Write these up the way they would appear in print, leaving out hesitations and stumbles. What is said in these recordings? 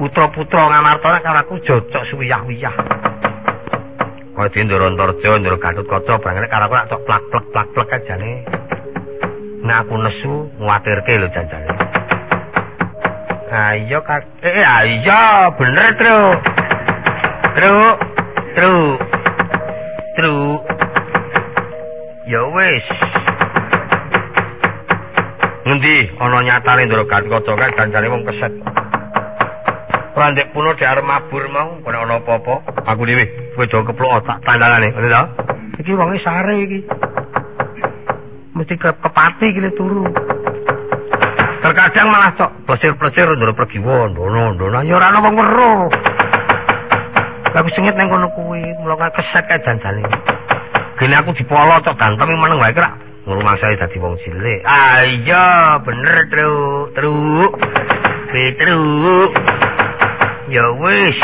putra-putra Ngamarta karo aku jocok suwiyah-wiyah. Kaya di Ndoro Antarja, Ndoro Gatotkaca barangane karo aku nak cok plak-plek ajane. Nek aku nesu nguwatirke lho janjane. Ayo ayo bener Truk. Ya wis. Ngendi ana nyatane Ndoro Gatotkaca kan janjane wong keset. Ora ndek puno dhek arep mabur mau, ora ana apa-apa. Aku dhewe kowe aja keplok tak tandangane, ngono ta? Iki wonge sare iki. Mesti kepati iki turu. Terkadang malah cok plesir-plesir ndoro pergi ndono ya ora ana wong weruh. Aku sengit nang kono kuwi, mula keset kae janjane. Gene aku dipolo cok ganteng meneng wae kira. Ngurumang saya dadi wong cilik. Ayo bener truk. Truk. Ya wis.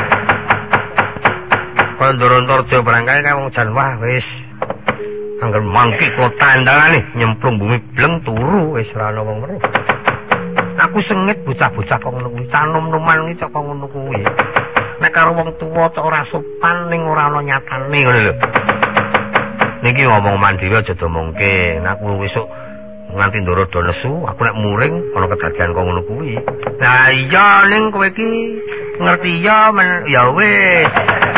Ndoro Antarja barangkali kae wong jan wah wis. Angger mangki kok tandangane nyemplung bumi bleng turu wis ora ana wong weruh. Aku sengit bocah-bocah kok ngono kuwi, canom-noman iki kok ngono kuwi. Nek karo wong tuwa cok ora sopan ning ora ana nyatane ngono lho. Niki ngomong mandiri aja domongke. Nek aku besok nganti Ndoro do nesu, aku nek muring ana kedadian kok ngono kuwi. Lah iya ning kowe iki ngerti ya wis.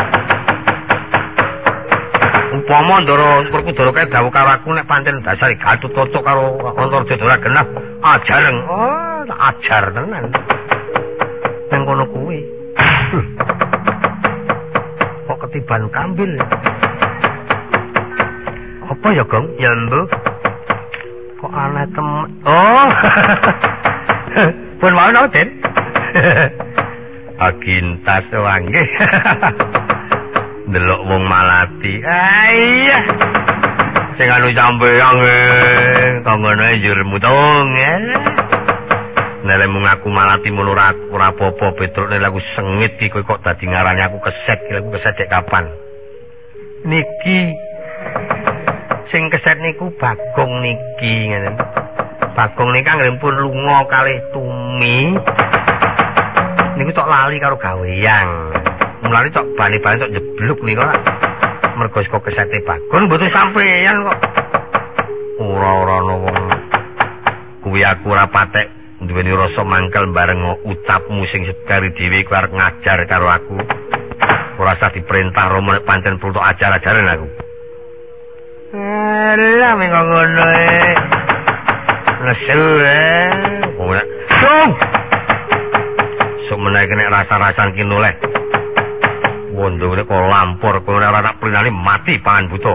Upama Ndoro kae dawuh karo aku nek pancen dasar Gatotkaca karo Antarja ora genah ajareng. Oh, ajar tenan. Nang kono kuwi. Kok ketiban kambil. Apa ya, Gong? Ya, Mbok. Kok aneh temen. Oh. Pun mau nang, Den. Agintas wangi. Delok wong malati. Iya. Sing anu sampeyan tanggane njur mutung. Nek mung aku malati mun ora apa-apa Petruk nek aku sengit iki kowe kok dadi ngarani aku keset dek kapan. Niki sing keset niku Bagong niki ngene. Bagong niki kan pun lunga kalih Tumi. Niku tok lali karo gawean. Mulane tok bali-bali tok jebluk niku kok. Mergo saka kesete Bagong mboten sampeyan kok. Ora ana wong kuwi aku ora patek duweni rasa mangkel bareng ucapmu sing sedari dhewe ku arep ngajar karo aku. Ora usah diperintah Romo nek pancen perlu ajar-ajaran aku. Lah mengko ngono nesu ora. Semeneh nek rasa-rasan ki noleh. Wondone kok lampur kowe ora tak prinane mati pangan buta.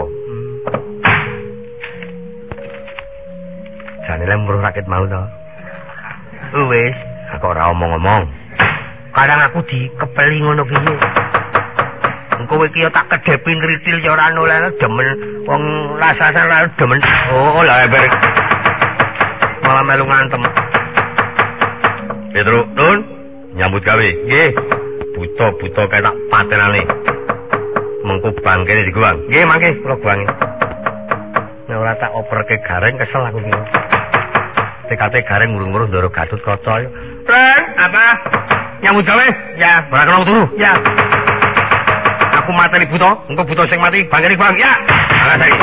Jane lembur rakit mau to. Wis, aku ora omong-omong. Kadang aku dikepeli ngono piye. Engko iki ya tak kedhepi ngritil ya ora noleh demen wong rasasan ora demen. Oh, lah bareng. Malah melu ngantem. Petruk, Nun, nyambut gawe. Nggih. Buta-buta kae tak patenane. Mengko bangkene diguwang. Nggih, mangke kula guwangi. Nek ora tak operke gareng kesel aku iki. TKT gareng ngurung-ngurung Ndoro Gatotkaca. Pren, apa? Nyambut gawe? Ya, ora kena turu. Ya. Aku mateni buta, engko buta sing mati bangkene bang. Ya. Ala saiki.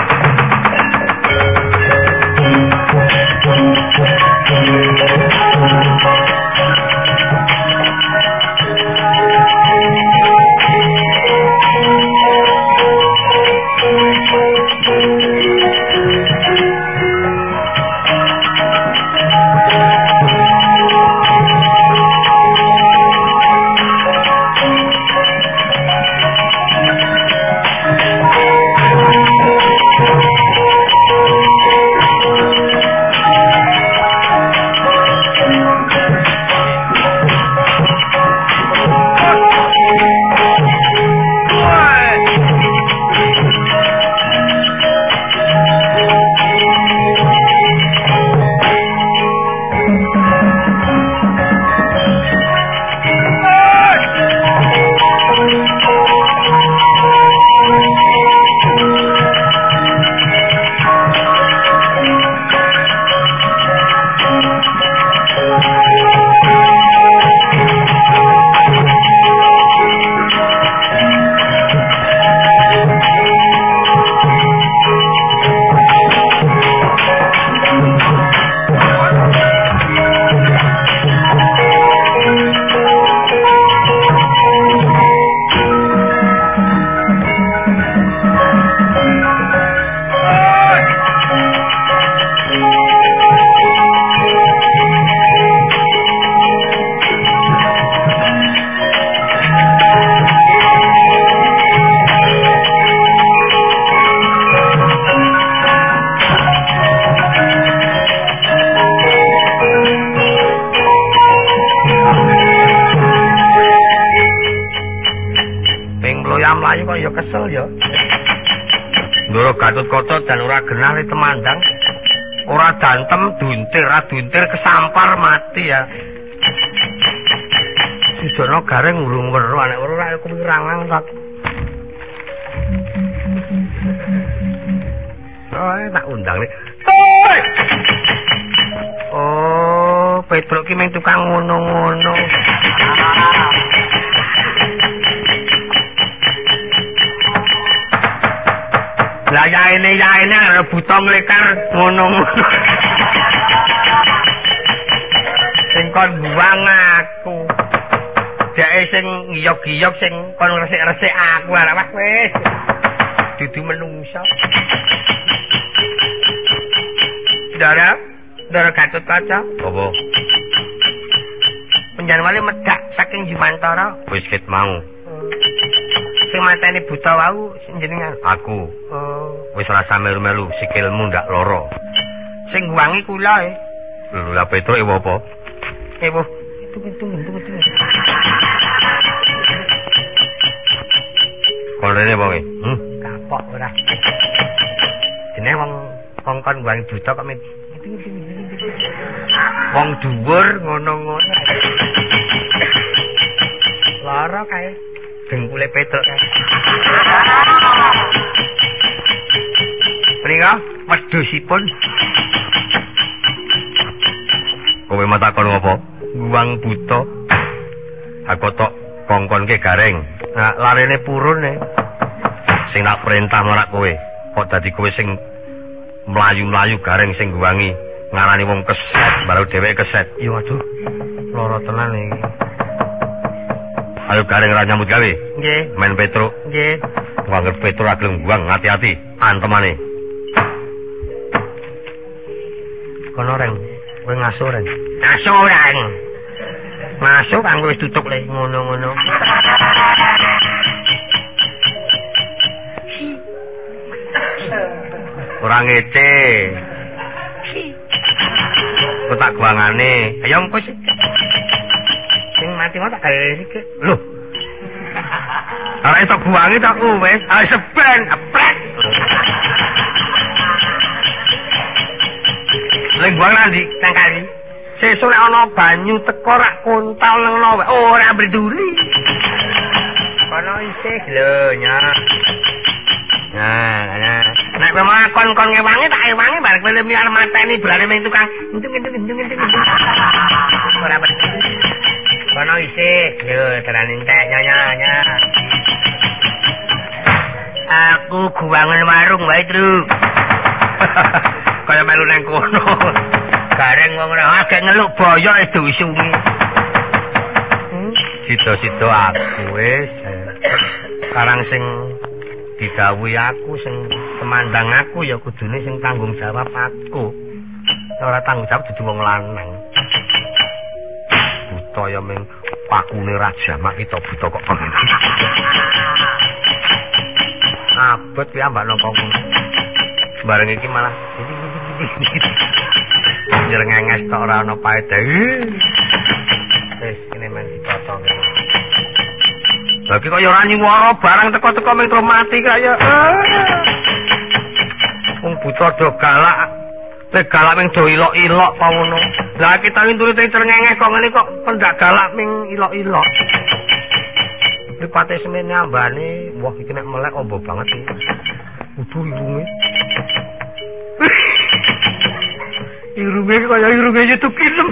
mlayu kok ya kesel ya. Ndoro Gatotkaca dan ora genah temandang. Ora dantem duntir kesampar mati ya. Sudono gareng urung weruh anek weruh ra kuwirangan tak. Oh, tak undang nih. Oh, Petruk ki mung tukang ngono-ngono. Lah yaene ana buta nglekar ngono-ngono. Sing kon buang aku. Dheke sing ngiyok-ngiyok sing kon resik-resik aku arep wis. Dudu menungsa. Ndara Gatotkaca. Apa? Panjenengane medhak saking Jumantara. Wis ket mau. Sing mateni buta wau jenengan. Aku. Wis rasa melu-melu sikilmu ndak lara. Sing guwangi kula e. Lho, la Petruk e apa? Ewo. Tunggu. Kolene wong e. Kapok ora. Jenenge wong kongkon guwangi buta kok wong dhuwur ngono-ngono. Lara kae dengkule Petruk kae. Mriko wedhusipun. Kowe matakon apa? Guwang buta. Aku tok kongkonke gareng. Nah, larene purun e. Sing tak perintah marak kowe. Kok dadi kowe sing mlayu-mlayu gareng sing guwangi ngarani wong keset baru dheweke keset. Iya aduh. Lara tenan iki. Ayo gareng ra nyambut gawe. Nggih. Men Petruk. Nggih. Wong Petruk ra gelem guwang, hati-hati antemane. Kono reng, kowe ngaso reng. Ngaso reng. Masuk kanggo wis tutup le ngono-ngono. Ora ngece. Kok tak guangane. Ayo engko sih. Sing mati mau tak gawe iki. Lho. Ora iso guwangi tak wis. Ayo seben, aprek. Lek guang nang ndi? Nang kali. Sesuk nek ana banyu teko rak kontal nang ono ora peduli. Kono isih lho nya. Nah. Nek memang kon ngewangi tak ewangi bareng kowe miar mateni berane ning tukang. Entung. Ora peduli. Kono isih lho terane entek nya. Aku guwangen warung wae, Tru. Kaya melu nang kono. Gareng wong ora agek ngeluk boyo itu isungi. Sida-sida aku wis. Karang sing didhawuhi aku sing temandang aku ya kudune sing tanggung jawab aku. Ora tanggung jawab dudu wong lanang. Buta ya ming pakune raja mak kita buta kok. Abot ki ambak nang kongkong. Bareng iki malah nyengenges tok ora ana paedae. Wis kene men dipoto. Lagi kok ya ora nyuwara barang teko-teko metro mati kaya. Wong buta do galak. Nek galak ming do ilok-ilok apa ngono. Lah kita nturut terngengeh kok ngene kok pendak galak ming ilok-ilok. Lipate semene ambane, wah iki nek melek ombo banget iki. Kudu irunge. Irunge kaya irunge YouTube film.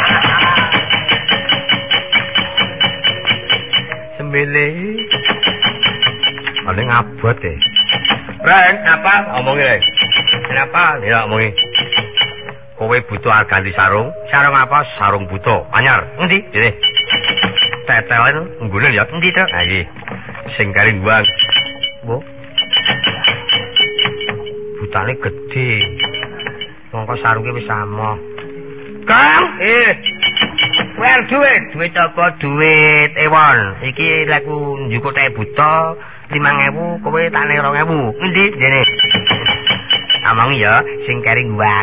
Semele. Ane ngabot e. Ren, apa? Omongi Ren. Kenapa? Ya omongi. Kowe butuh ganti sarung. Sarung apa? Sarung buta. Anyar. Endi? Dene. Tetelan nggone ya. Endi to? Ha iki. Sing karing buang. Bu. Butane gedhe. Mongko sarunge wis sama. Kang, Wer duit apa duit ewon. Iki laku njukuk teh buta 5.000, kowe takne 2.000. Endi dene? Amang ya sing kering guang.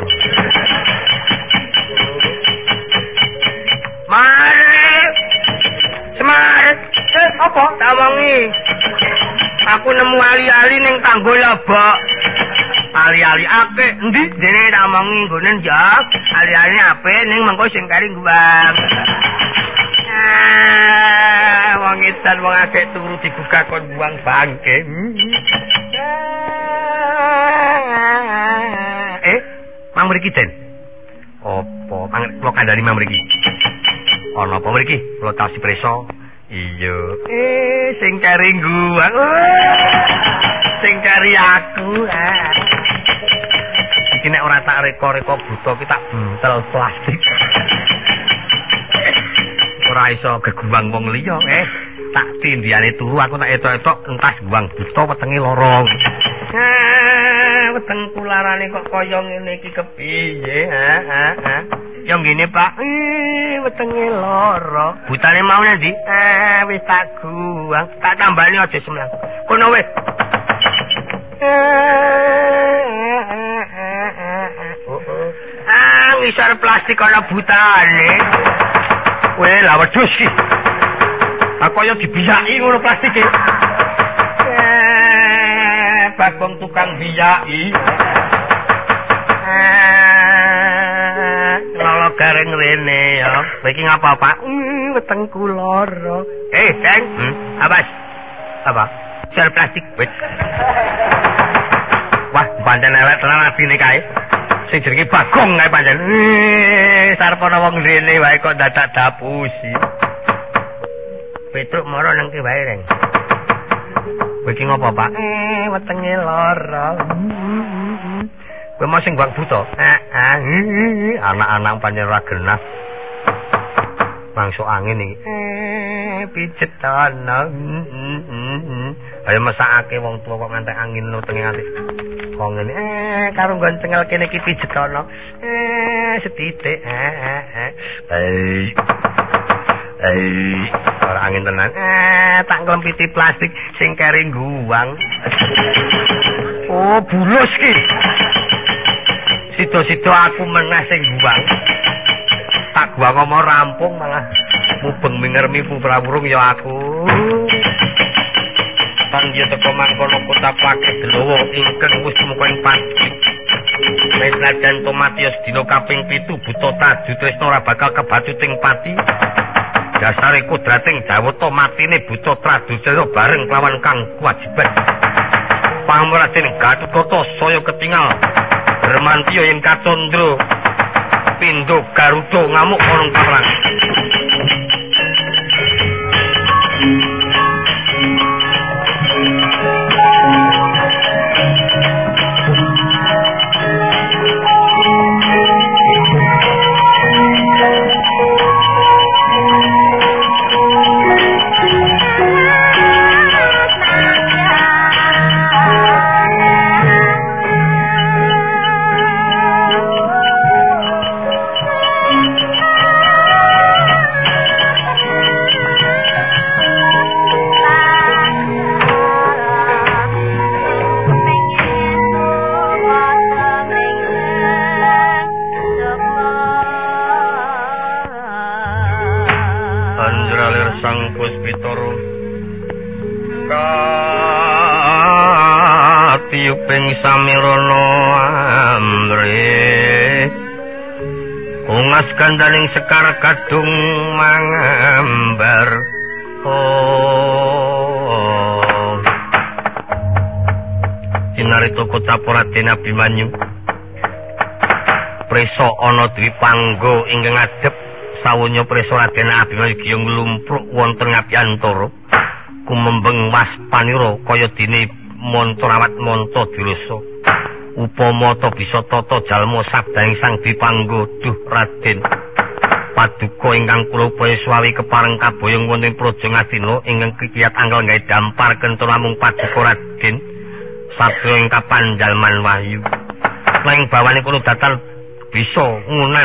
Semar. Apa tak omongi? Aku nemu ali-ali ning tanggo Lobok. Ali-ali apik endi? Dene tak omongi nggone njak. Ali-ali apik ning mengko sing kari guwang. Wong edan wong akeh turu digugah kon buang bangke. Mang mriki Den. Apa? Kula kandhani mang mriki. Ana apa mriki? Kula tasi preso. Iya. Sing kari guwang. Sing kari aku. Iki nek ora tak reka-reka buta ki tak buntel plastik. Ora iso geguwang wong liya, tak tindiane turu aku tak etok-etok entas guwang buta wetenge loro. Weteng kularane kok kaya ngene iki kepiye? Ya ngene, Pak. Wetenge loro. Butane mau ndi? Wis tak guwang, tak tambani aja semlang. Kono wis. Ngisor plastik ana butane. Weh, lah wedhus iki. Kaya dibiyaki ngono plastike. Bagong tukang biyaki. Lolo gareng rene ya. Iki ngapa, Pak? Wetengku lara. Deng. Abas. Apa? Sel plastik wis. Wah, pancen elek tenan adine kae. Sing jenenge Bagong kae pancen. Sarpana wong rene wae kok dadak dapusi. Petruk moro nang ki wae, Reng. Kowe iki ngopo, Pak? Wetenge lara. Kowe mau sing guang buta? Anak-anak pancen ora genah. Mangso angin iki. Pijet ana. Ayo mesakake wong tuwa kok ngantek angin nutenge nganti. Wong ngene karo nggon cengel kene iki pijet ana. Setitik. Ora angin tenan. Tak nglempiti plastik sing keri guwang. Oh, bulus ki. Sida-sida aku meneh sing guwang. Tak guwang omong rampung malah mubeng mingermi putra-wurung ya aku. Panggil teko mangkono kota Paket Delowo ingkang wis tumeka ing pati. Menajan Tomatius dina kaping 7 buta taju tresna ora bakal kebacuting pati. Dasare kudrating jawata matine buta tradusena bareng kelawan kang kewajiban. Pamratin Gatotkaca saya ketingal. Bermantiyo ing Kacandra. Pindho Garuda ngamuk ana perang. Kandaning sekar kadung mangambar. Cinarita kota Raden Abimanyu. Presa ana Dwipangga ingkang adhep sawunya presa Raden Abimanyu giyong lumpruk wonten ngapyantara. Kumembeng waspanira kaya dene Montrawat Monta Dirasa. Upama ta bisa tata jalma sabdaning Sang Dwipangga, duh Raden. Paduka ingkang kula upaya suwawi kepareng kaboyong wonten Praja Ngastina ingkang kikiyat anggal gawe dampar kento namung paduka Raden. Sabda ing kapanjalman wahyu. Laing bawane kula datal bisa ngunan